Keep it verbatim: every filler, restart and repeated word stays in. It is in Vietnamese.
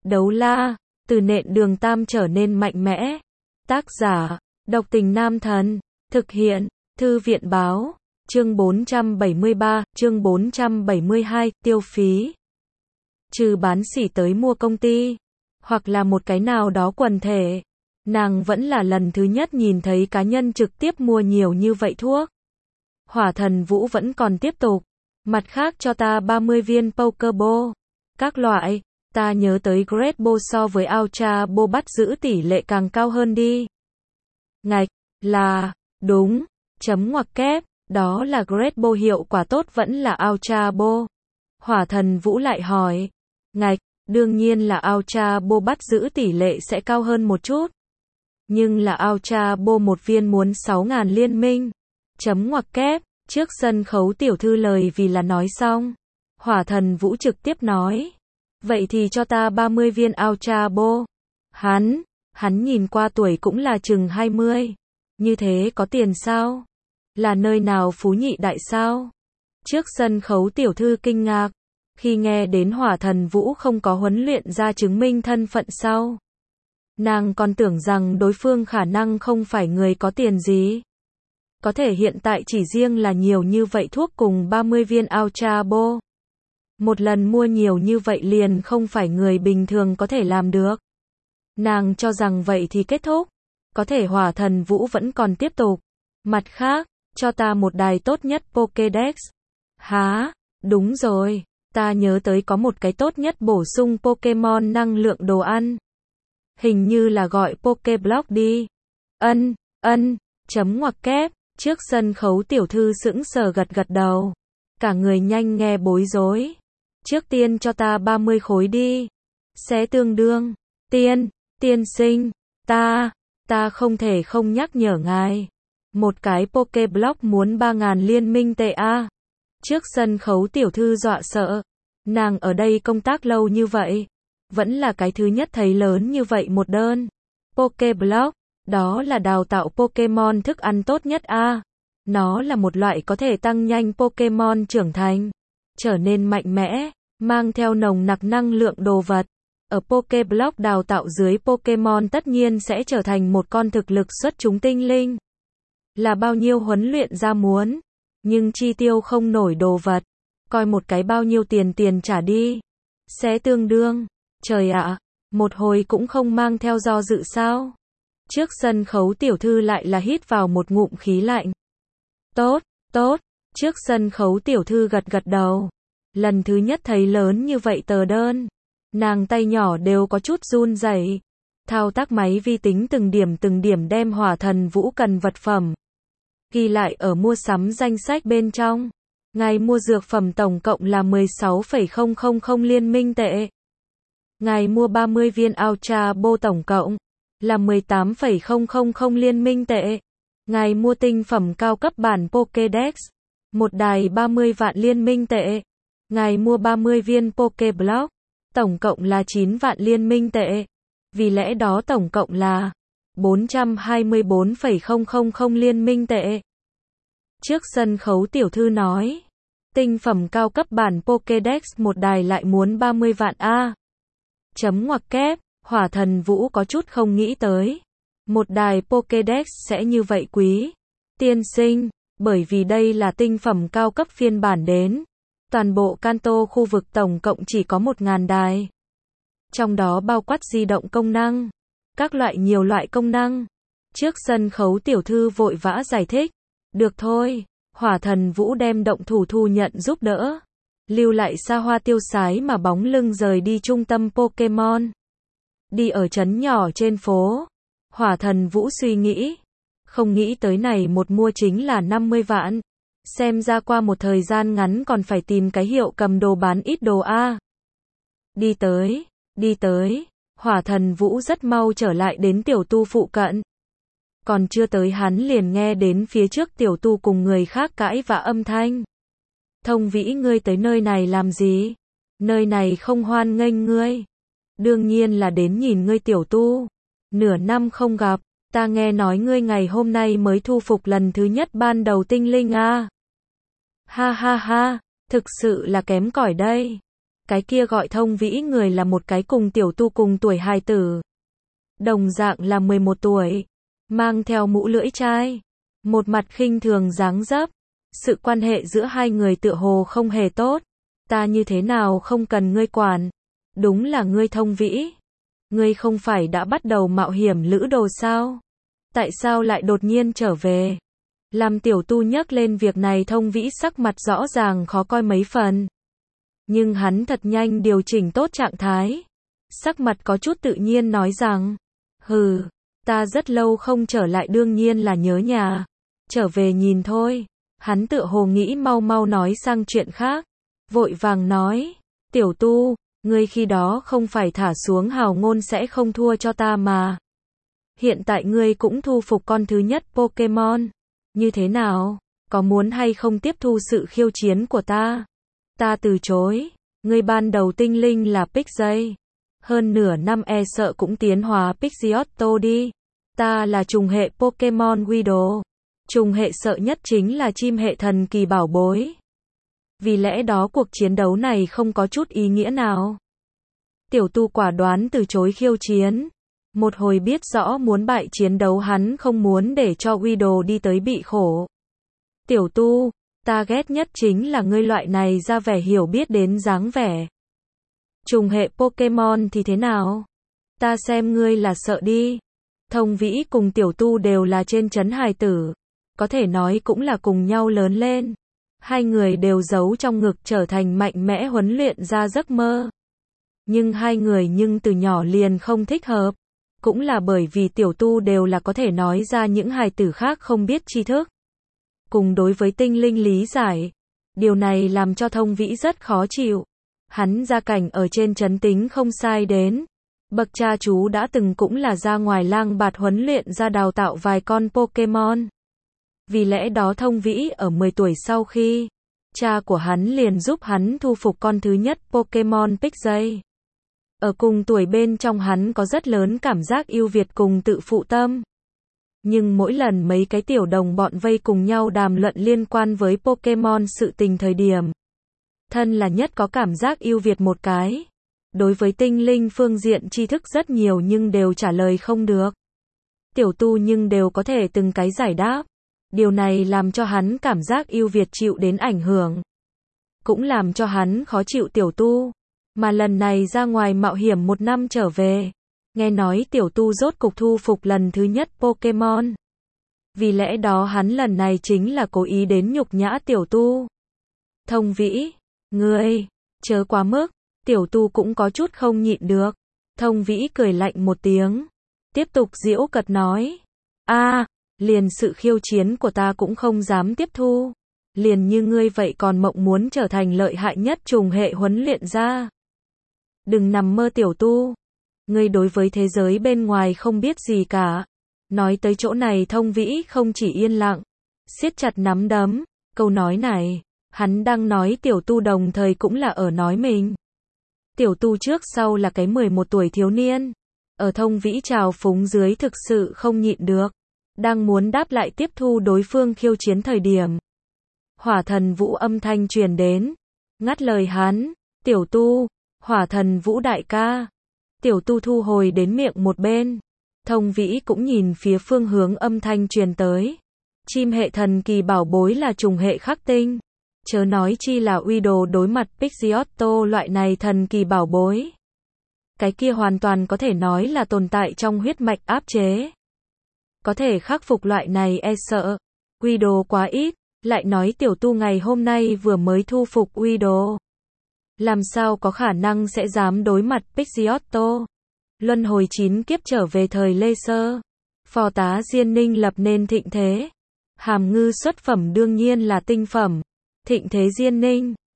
Đấu la, từ nện đường tam trở nên mạnh mẽ. Tác giả, độc tình nam thần. Thực hiện, thư viện báo. Chương bốn trăm bảy mươi ba, chương bốn trăm bảy mươi hai, tiêu phí. Trừ bán sỉ tới mua công ty, hoặc là một cái nào đó quần thể. Nàng vẫn là lần thứ nhất nhìn thấy cá nhân trực tiếp mua nhiều như vậy thuốc. Hỏa thần Vũ vẫn còn tiếp tục. Mặt khác cho ta ba mươi viên Pokeball. Các loại, ta nhớ tới Great Ball so với Ultra Ball bắt giữ tỷ lệ càng cao hơn đi. Ngạch, là, đúng, chấm ngoặc kép, đó là Great Ball hiệu quả tốt vẫn là Ultra Ball. Hỏa thần Vũ lại hỏi. Ngạch, đương nhiên là Ultra Ball bắt giữ tỷ lệ sẽ cao hơn một chút. Nhưng là Ultra Ball một viên muốn sáu nghìn liên minh. Chấm ngoặc kép, trước sân khấu tiểu thư lời vì là nói xong. Hỏa thần Vũ trực tiếp nói. Vậy thì cho ta ba mươi viên Ultra Ball. Hắn, hắn nhìn qua tuổi cũng là chừng hai mươi. Như thế có tiền sao? Là nơi nào phú nhị đại sao? Trước sân khấu tiểu thư kinh ngạc. Khi nghe đến hỏa thần Vũ không có huấn luyện ra chứng minh thân phận sau. Nàng còn tưởng rằng đối phương khả năng không phải người có tiền gì. Có thể hiện tại chỉ riêng là nhiều như vậy thuốc cùng ba mươi viên Ultra Ball. Một lần mua nhiều như vậy liền không phải người bình thường có thể làm được. Nàng cho rằng vậy thì kết thúc. Có thể hỏa thần Vũ vẫn còn tiếp tục. Mặt khác, cho ta một đài tốt nhất Pokédex. Hả? Đúng rồi. Ta nhớ tới có một cái tốt nhất bổ sung Pokemon năng lượng đồ ăn. Hình như là gọi Pokéblock đi. Ân, ân, chấm ngoặc kép, trước sân khấu tiểu thư sững sờ gật gật đầu. Cả người nhanh nghe bối rối. Trước tiên cho ta ba mươi khối đi. Sẽ tương đương. Tiên, tiên sinh, ta, ta không thể không nhắc nhở ngài. Một cái Pokéblock muốn ba nghìn liên minh tệ a. Trước sân khấu tiểu thư dọa sợ. Nàng ở đây công tác lâu như vậy. Vẫn là cái thứ nhất thấy lớn như vậy một đơn. Pokéblock, đó là đào tạo Pokemon thức ăn tốt nhất a. Nó là một loại có thể tăng nhanh Pokemon trưởng thành, trở nên mạnh mẽ, mang theo nồng nặc năng lượng đồ vật. Ở Pokéblock đào tạo dưới Pokemon tất nhiên sẽ trở thành một con thực lực xuất chúng tinh linh. Là bao nhiêu huấn luyện ra muốn, nhưng chi tiêu không nổi đồ vật. Coi một cái bao nhiêu tiền tiền trả đi. Sẽ tương đương. Trời ạ, một hồi cũng không mang theo do dự sao. Trước sân khấu tiểu thư lại là hít vào một ngụm khí lạnh. Tốt, tốt, trước sân khấu tiểu thư gật gật đầu. Lần thứ nhất thấy lớn như vậy tờ đơn. Nàng tay nhỏ đều có chút run rẩy. Thao tác máy vi tính từng điểm từng điểm đem hỏa thần Vũ cần vật phẩm. Ghi lại ở mua sắm danh sách bên trong. Ngài mua dược phẩm tổng cộng là mười sáu phẩy không không không liên minh tệ. Ngài mua ba mươi viên Ultra Ball tổng cộng là mười tám phẩy không không không liên minh tệ. Ngài mua tinh phẩm cao cấp bản Pokédex, một đài ba mươi vạn liên minh tệ. Ngài mua ba mươi viên Pokéblock, tổng cộng là chín vạn liên minh tệ. Vì lẽ đó tổng cộng là bốn trăm hai mươi tư phẩy không không không liên minh tệ. Trước sân khấu tiểu thư nói, tinh phẩm cao cấp bản Pokédex một đài lại muốn ba mươi vạn a. Chấm ngoặc kép, hỏa thần Vũ có chút không nghĩ tới. Một đài Pokédex sẽ như vậy quý. Tiên sinh, bởi vì đây là tinh phẩm cao cấp phiên bản đến. Toàn bộ Kanto khu vực tổng cộng chỉ có một nghìn đài. Trong đó bao quát di động công năng. Các loại nhiều loại công năng. Trước sân khấu tiểu thư vội vã giải thích. Được thôi, hỏa thần Vũ đem động thủ thu nhận giúp đỡ. Lưu lại xa hoa tiêu sái mà bóng lưng rời đi trung tâm Pokemon. Đi ở trấn nhỏ trên phố. Hỏa thần Vũ suy nghĩ. Không nghĩ tới này một mua chính là năm mươi vạn. Xem ra qua một thời gian ngắn còn phải tìm cái hiệu cầm đồ bán ít đồ a. Đi tới, đi tới. Hỏa thần Vũ rất mau trở lại đến tiểu tu phụ cận. Còn chưa tới hắn liền nghe đến phía trước tiểu tu cùng người khác cãi vã âm thanh. Thông Vĩ ngươi tới nơi này làm gì? Nơi này không hoan nghênh ngươi. Đương nhiên là đến nhìn ngươi tiểu tu. Nửa năm không gặp, ta nghe nói ngươi ngày hôm nay mới thu phục lần thứ nhất ban đầu tinh linh a. Ha ha ha, thực sự là kém cỏi đây. Cái kia gọi Thông Vĩ người là một cái cùng Tiểu Tu cùng tuổi hài tử. Đồng dạng là mười một tuổi, mang theo mũ lưỡi chai, một mặt khinh thường dáng dấp. Sự quan hệ giữa hai người tựa hồ không hề tốt. Ta như thế nào không cần ngươi quản. Đúng là ngươi Thông Vĩ. Ngươi không phải đã bắt đầu mạo hiểm lữ đồ sao? Tại sao lại đột nhiên trở về? Làm Tiểu Tu nhắc lên việc này, Thông Vĩ sắc mặt rõ ràng khó coi mấy phần. Nhưng hắn thật nhanh điều chỉnh tốt trạng thái. Sắc mặt có chút tự nhiên nói rằng, hừ, ta rất lâu không trở lại đương nhiên là nhớ nhà. Trở về nhìn thôi. Hắn tựa hồ nghĩ mau mau nói sang chuyện khác. Vội vàng nói, Tiểu Tu, ngươi khi đó không phải thả xuống hào ngôn sẽ không thua cho ta mà. Hiện tại ngươi cũng thu phục con thứ nhất Pokemon. Như thế nào? Có muốn hay không tiếp thu sự khiêu chiến của ta? Ta từ chối. Ngươi ban đầu tinh linh là Pidgey. Hơn nửa năm e sợ cũng tiến hóa Pidgeotto đi. Ta là trùng hệ Pokemon Weedle. Trùng hệ sợ nhất chính là chim hệ thần kỳ bảo bối. Vì lẽ đó cuộc chiến đấu này không có chút ý nghĩa nào. Tiểu Tu quả đoán từ chối khiêu chiến. Một hồi biết rõ muốn bại chiến đấu, hắn không muốn để cho Weedle đi tới bị khổ. Tiểu Tu, ta ghét nhất chính là ngươi loại này ra vẻ hiểu biết đến dáng vẻ. Trùng hệ Pokemon thì thế nào? Ta xem ngươi là sợ đi. Thông Vĩ cùng Tiểu Tu đều là trên trấn hài tử. Có thể nói cũng là cùng nhau lớn lên. Hai người đều giấu trong ngực trở thành mạnh mẽ huấn luyện ra giấc mơ. Nhưng hai người nhưng từ nhỏ liền không thích hợp. Cũng là bởi vì Tiểu Tu đều là có thể nói ra những hài tử khác không biết tri thức. Cùng đối với tinh linh lý giải. Điều này làm cho Thông Vĩ rất khó chịu. Hắn gia cảnh ở trên trấn tính không sai đến. Bậc cha chú đã từng cũng là ra ngoài lang bạt huấn luyện ra đào tạo vài con Pokemon. Vì lẽ đó Thông Vĩ ở mười tuổi sau khi, cha của hắn liền giúp hắn thu phục con thứ nhất Pokemon Pidgey. Ở cùng tuổi bên trong hắn có rất lớn cảm giác ưu việt cùng tự phụ tâm. Nhưng mỗi lần mấy cái tiểu đồng bọn vây cùng nhau đàm luận liên quan với Pokemon sự tình thời điểm, thân là nhất có cảm giác ưu việt một cái. Đối với tinh linh phương diện tri thức rất nhiều nhưng đều trả lời không được. Tiểu Tu nhưng đều có thể từng cái giải đáp. Điều này làm cho hắn cảm giác ưu việt chịu đến ảnh hưởng. Cũng làm cho hắn khó chịu Tiểu Tu. Mà lần này ra ngoài mạo hiểm một năm trở về. Nghe nói Tiểu Tu rốt cục thu phục lần thứ nhất Pokemon. Vì lẽ đó hắn lần này chính là cố ý đến nhục nhã Tiểu Tu. Thông Vĩ, ngươi, chớ quá mức. Tiểu Tu cũng có chút không nhịn được. Thông Vĩ cười lạnh một tiếng. Tiếp tục giễu cợt nói. A, liền sự khiêu chiến của ta cũng không dám tiếp thu. Liền như ngươi vậy còn mộng muốn trở thành lợi hại nhất trùng hệ huấn luyện ra. Đừng nằm mơ Tiểu Tu. Ngươi đối với thế giới bên ngoài không biết gì cả. Nói tới chỗ này Thông Vĩ không chỉ yên lặng, siết chặt nắm đấm. Câu nói này, hắn đang nói Tiểu Tu đồng thời cũng là ở nói mình. Tiểu Tu trước sau là cái mười một tuổi thiếu niên. Ở Thông Vĩ trào phúng dưới thực sự không nhịn được. Đang muốn đáp lại tiếp thu đối phương khiêu chiến thời điểm. Hỏa Thần Vũ âm thanh truyền đến. Ngắt lời hắn. Tiểu Tu, Hỏa Thần Vũ đại ca. Tiểu Tu thu hồi đến miệng một bên. Thông Vĩ cũng nhìn phía phương hướng âm thanh truyền tới. Chim hệ thần kỳ bảo bối là trùng hệ khắc tinh. Chớ nói chi là Weedle đối mặt Pidgeotto loại này thần kỳ bảo bối. Cái kia hoàn toàn có thể nói là tồn tại trong huyết mạch áp chế. Có thể khắc phục loại này e sợ. Weedle quá ít, lại nói Tiểu Tu ngày hôm nay vừa mới thu phục Weedle. Làm sao có khả năng sẽ dám đối mặt Pidgeotto. Luân hồi chín kiếp trở về thời Lê Sơ. Phò tá Diên Ninh lập nên thịnh thế. Hàm ngư xuất phẩm đương nhiên là tinh phẩm. Thịnh thế Diên Ninh.